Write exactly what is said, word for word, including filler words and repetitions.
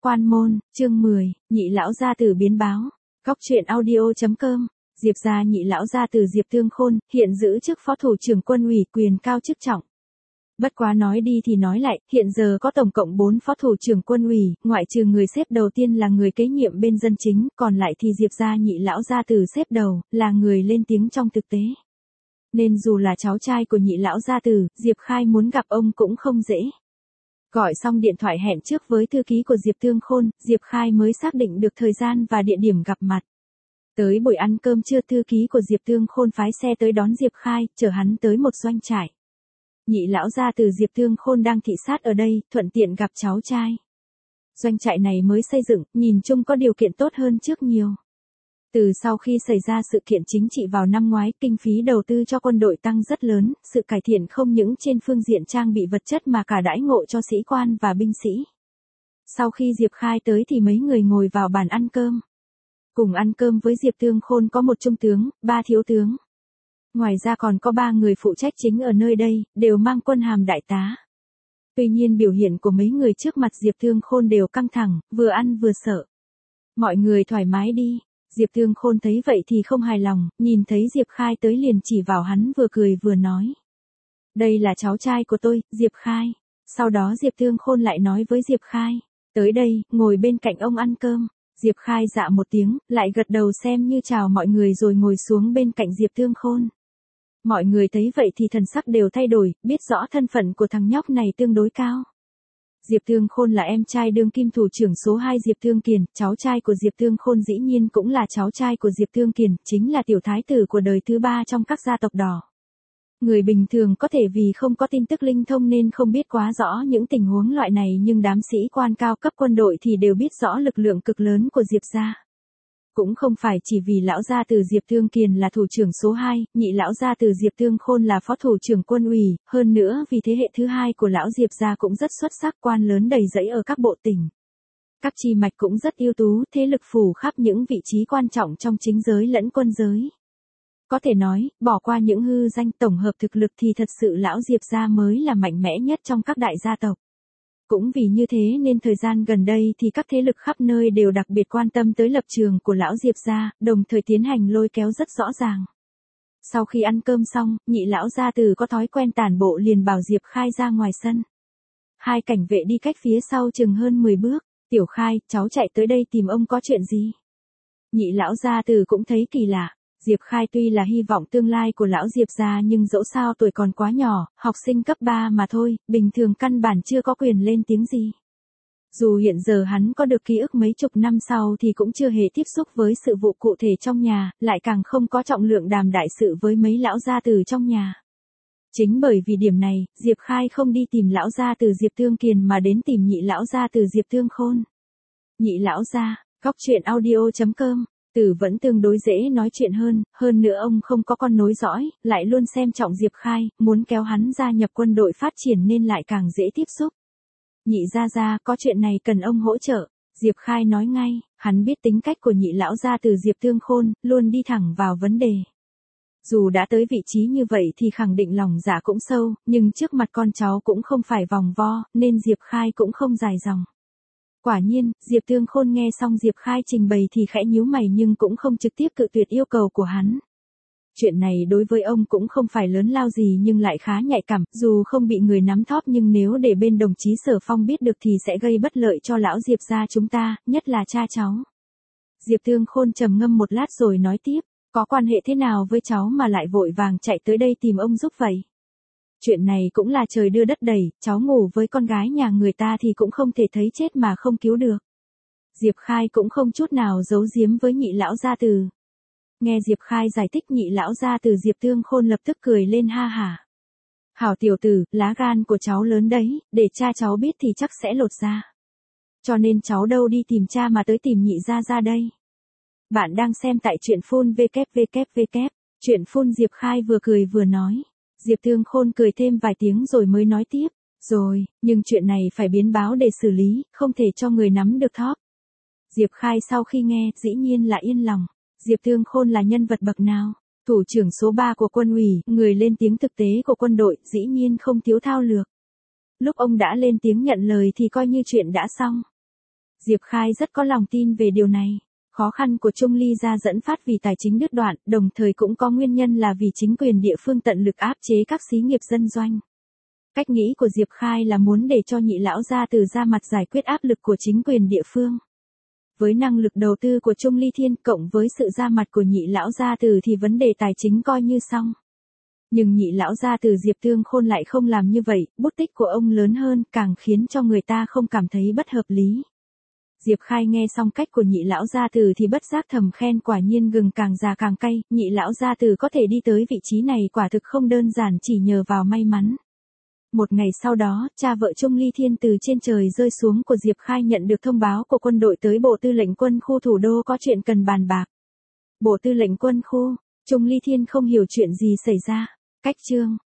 Quan môn, chương mười, nhị lão gia tử biến báo. Góc truyện audio chấm com. Diệp gia nhị lão gia tử Diệp Tương Khôn, hiện giữ chức phó thủ trưởng quân ủy, quyền cao chức trọng. Bất quá nói đi thì nói lại, hiện giờ có tổng cộng bốn phó thủ trưởng quân ủy, ngoại trừ người xếp đầu tiên là người kế nhiệm bên dân chính, còn lại thì Diệp gia nhị lão gia tử xếp đầu, là người lên tiếng trong thực tế. Nên dù là cháu trai của nhị lão gia tử, Diệp Khai muốn gặp ông cũng không dễ. Gọi xong điện thoại hẹn trước với thư ký của Diệp Tương Khôn, Diệp Khai mới xác định được thời gian và địa điểm gặp mặt. Tới buổi ăn cơm trưa, thư ký của Diệp Tương Khôn phái xe tới đón Diệp Khai, chở hắn tới một doanh trại. Nhị lão gia tử Diệp Tương Khôn đang thị sát ở đây, thuận tiện gặp cháu trai. Doanh trại này mới xây dựng, nhìn chung có điều kiện tốt hơn trước nhiều. Từ sau khi xảy ra sự kiện chính trị vào năm ngoái, kinh phí đầu tư cho quân đội tăng rất lớn, sự cải thiện không những trên phương diện trang bị vật chất mà cả đãi ngộ cho sĩ quan và binh sĩ. Sau khi Diệp Khai tới thì mấy người ngồi vào bàn ăn cơm. Cùng ăn cơm với Diệp Tương Khôn có một trung tướng, ba thiếu tướng. Ngoài ra còn có ba người phụ trách chính ở nơi đây, đều mang quân hàm đại tá. Tuy nhiên biểu hiện của mấy người trước mặt Diệp Tương Khôn đều căng thẳng, vừa ăn vừa sợ. Mọi người thoải mái đi. Diệp Tương Khôn thấy vậy thì không hài lòng, nhìn thấy Diệp Khai tới liền chỉ vào hắn vừa cười vừa nói. Đây là cháu trai của tôi, Diệp Khai. Sau đó Diệp Tương Khôn lại nói với Diệp Khai. Tới đây, ngồi bên cạnh ông ăn cơm. Diệp Khai dạ một tiếng, lại gật đầu xem như chào mọi người rồi ngồi xuống bên cạnh Diệp Tương Khôn. Mọi người thấy vậy thì thần sắc đều thay đổi, biết rõ thân phận của thằng nhóc này tương đối cao. Diệp Tương Khôn là em trai đương kim thủ trưởng số hai Diệp Tương Kiền, cháu trai của Diệp Tương Khôn dĩ nhiên cũng là cháu trai của Diệp Tương Kiền, chính là tiểu thái tử của đời thứ ba trong các gia tộc đỏ. Người bình thường có thể vì không có tin tức linh thông nên không biết quá rõ những tình huống loại này, nhưng đám sĩ quan cao cấp quân đội thì đều biết rõ lực lượng cực lớn của Diệp gia. Cũng không phải chỉ vì lão gia tử Diệp Tương Kiền là thủ trưởng số hai, nhị lão gia tử Diệp Tương Khôn là phó thủ trưởng quân ủy, hơn nữa vì thế hệ thứ hai của lão Diệp gia cũng rất xuất sắc, quan lớn đầy rẫy ở các bộ tỉnh. Các chi mạch cũng rất ưu tú, thế lực phủ khắp những vị trí quan trọng trong chính giới lẫn quân giới. Có thể nói, bỏ qua những hư danh, tổng hợp thực lực thì thật sự lão Diệp gia mới là mạnh mẽ nhất trong các đại gia tộc. Cũng vì như thế nên thời gian gần đây thì các thế lực khắp nơi đều đặc biệt quan tâm tới lập trường của lão Diệp gia, đồng thời tiến hành lôi kéo rất rõ ràng. Sau khi ăn cơm xong, nhị lão gia tử có thói quen tản bộ liền bảo Diệp Khai ra ngoài sân. Hai cảnh vệ đi cách phía sau chừng hơn mười bước. Tiểu Khai, cháu chạy tới đây tìm ông có chuyện gì? Nhị lão gia tử cũng thấy kỳ lạ. Diệp Khai tuy là hy vọng tương lai của lão Diệp gia nhưng dẫu sao tuổi còn quá nhỏ, học sinh cấp ba mà thôi, bình thường căn bản chưa có quyền lên tiếng gì. Dù hiện giờ hắn có được ký ức mấy chục năm sau thì cũng chưa hề tiếp xúc với sự vụ cụ thể trong nhà, lại càng không có trọng lượng đàm đại sự với mấy lão gia tử trong nhà. Chính bởi vì điểm này, Diệp Khai không đi tìm lão gia tử Diệp Tương Kiền mà đến tìm nhị lão gia tử Diệp Tương Khôn. Nhị lão gia, góc truyện audio chấm com. Tử vẫn tương đối dễ nói chuyện hơn, hơn nữa ông không có con nối dõi, lại luôn xem trọng Diệp Khai, muốn kéo hắn gia nhập quân đội phát triển nên lại càng dễ tiếp xúc. Nhị gia gia, có chuyện này cần ông hỗ trợ. Diệp Khai nói ngay, hắn biết tính cách của nhị lão gia từ Diệp Tương Khôn, luôn đi thẳng vào vấn đề. Dù đã tới vị trí như vậy thì khẳng định lòng dạ cũng sâu, nhưng trước mặt con cháu cũng không phải vòng vo, nên Diệp Khai cũng không dài dòng. Quả nhiên, Diệp Tương Khôn nghe xong Diệp Khai trình bày thì khẽ nhíu mày nhưng cũng không trực tiếp cự tuyệt yêu cầu của hắn. Chuyện này đối với ông cũng không phải lớn lao gì nhưng lại khá nhạy cảm, dù không bị người nắm thóp nhưng nếu để bên đồng chí Sở Phong biết được thì sẽ gây bất lợi cho lão Diệp gia chúng ta, nhất là cha cháu. Diệp Tương Khôn trầm ngâm một lát rồi nói tiếp, có quan hệ thế nào với cháu mà lại vội vàng chạy tới đây tìm ông giúp vậy? Chuyện này cũng là trời đưa đất đẩy, cháu ngủ với con gái nhà người ta thì cũng không thể thấy chết mà không cứu được. Diệp Khai cũng không chút nào giấu giếm với nhị lão gia tử. Nghe Diệp Khai giải thích nhị lão gia tử Diệp Tương Khôn lập tức cười lên ha hả. Hảo tiểu tử, lá gan của cháu lớn đấy, để cha cháu biết thì chắc sẽ lột ra. Cho nên cháu đâu đi tìm cha mà tới tìm nhị gia gia đây. Bạn đang xem tại truyện phun vê kép vê kép vê kép, truyện phun Diệp Khai vừa cười vừa nói. Diệp Tương Khôn cười thêm vài tiếng rồi mới nói tiếp, rồi, nhưng chuyện này phải biến báo để xử lý, không thể cho người nắm được thóp. Diệp Khai sau khi nghe, dĩ nhiên là yên lòng. Diệp Tương Khôn là nhân vật bậc nào? Thủ trưởng số ba của quân ủy, người lên tiếng thực tế của quân đội, dĩ nhiên không thiếu thao lược. Lúc ông đã lên tiếng nhận lời thì coi như chuyện đã xong. Diệp Khai rất có lòng tin về điều này. Khó khăn của Trung Ly gia dẫn phát vì tài chính đứt đoạn, đồng thời cũng có nguyên nhân là vì chính quyền địa phương tận lực áp chế các xí nghiệp dân doanh. Cách nghĩ của Diệp Khai là muốn để cho nhị lão gia tử ra mặt giải quyết áp lực của chính quyền địa phương. Với năng lực đầu tư của Trung Ly Thiên cộng với sự ra mặt của nhị lão gia tử thì vấn đề tài chính coi như xong. Nhưng nhị lão gia tử Diệp Tương Khôn lại không làm như vậy, bút tích của ông lớn hơn càng khiến cho người ta không cảm thấy bất hợp lý. Diệp Khai nghe xong cách của nhị lão gia tử thì bất giác thầm khen, quả nhiên gừng càng già càng cay, nhị lão gia tử có thể đi tới vị trí này quả thực không đơn giản chỉ nhờ vào may mắn. Một ngày sau đó, cha vợ Trung Ly Thiên từ trên trời rơi xuống của Diệp Khai nhận được thông báo của quân đội tới Bộ Tư lệnh Quân khu thủ đô có chuyện cần bàn bạc. Bộ Tư lệnh Quân khu, Trung Ly Thiên không hiểu chuyện gì xảy ra. Cách chương